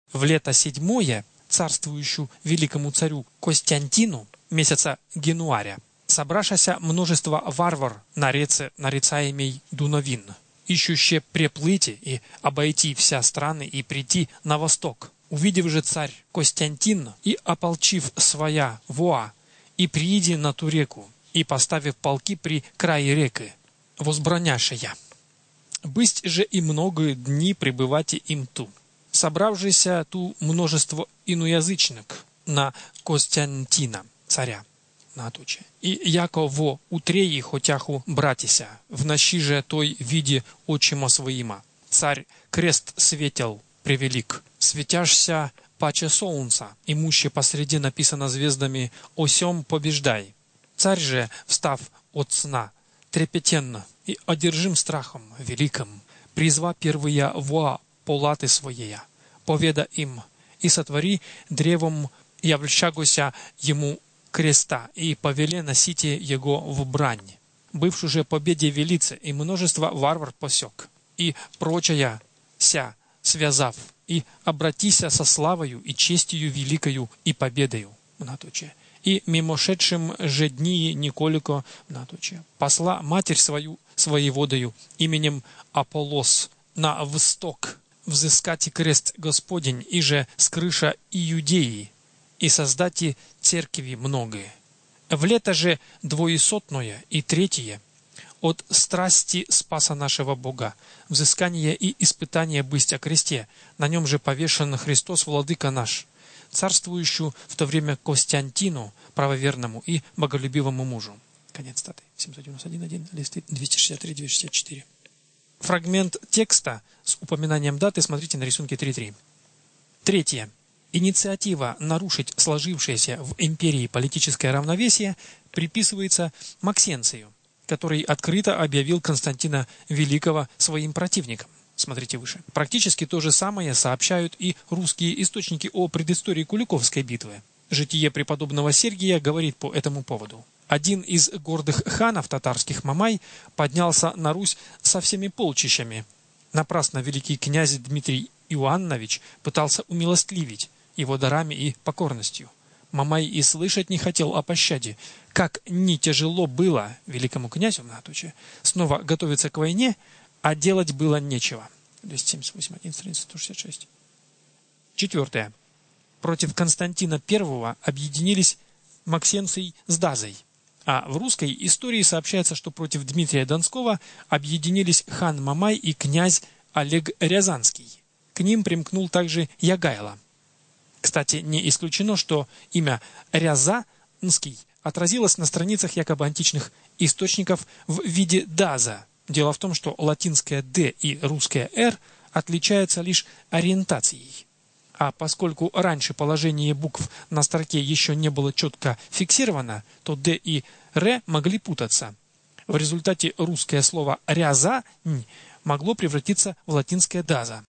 В лето 7 царствующую великому царю Костянтину месяца Генуаря собрашася множество варвар на реце нарицаемей Дуновин, ищуще преплыти и обойти вся страны и прийти на восток. Увидев же царь Костянтин и ополчив своя воа, и прииди на ту реку, и поставив полки при крае реки, возбраняшея. Бысть же и много дни пребывати им ту. Собравшися ту множество иноязычных на Костянтина, царя, натуче. И яко во утреи хотяху братися, в нощи же той виде очима своима. Царь крест светел превелик, светяшься паче солнца, имуще посреди написано звездами «Осем побеждай». Царь же, встав от сна, трепетенно и одержим страхом великим, призва первые воа полаты своея, поведа им, и сотвори древом явлющагося ему креста, и повеле носите его в брань. Бывшую же победе велице, и множество варвар посек, и прочая ся связав, и обратися со славою и честью великою и победою, многоточие. И мимошедшим же дни Николико, многоточие, посла матерь свою своеводою именем Аполлос на восток, взыскати крест Господень, и же скрыша Иудеи, и создати церкви многие. В лето же двоесотное и третье от страсти спаса нашего Бога, взыскание и испытание бысть о кресте, на нем же повешен Христос, Владыка наш, царствующую в то время Костянтину, правоверному и боголюбивому мужу. Конец статы. 791.1, листы 263-264. Фрагмент текста с упоминанием даты смотрите на рисунке 3.3. Третье. Инициатива нарушить сложившееся в империи политическое равновесие приписывается Максенцию, который открыто объявил Константина Великого своим противником. Смотрите выше. Практически то же самое сообщают и русские источники о предыстории Куликовской битвы. Житие преподобного Сергия говорит по этому поводу. Один из гордых ханов татарских Мамай поднялся на Русь со всеми полчищами. Напрасно великий князь Дмитрий Иоаннович пытался умилостливить его дарами и покорностью. Мамай и слышать не хотел о пощаде. Как не тяжело было великому князю многоточие снова готовиться к войне, а делать было нечего. 278.1, страница 166. Четвертое. Против Константина I объединились Максенций с Дазой. А в русской истории сообщается, что против Дмитрия Донского объединились хан Мамай и князь Олег Рязанский. К ним примкнул также Ягайло. Кстати, не исключено, что имя Рязанский отразилось на страницах якобы античных источников в виде Даза. Дело в том, что латинское «д» и русское «р» отличаются лишь ориентацией. А поскольку раньше положение букв на строке еще не было четко фиксировано, то «д» и «р» могли путаться. В результате русское слово «рязань» могло превратиться в латинское «даза».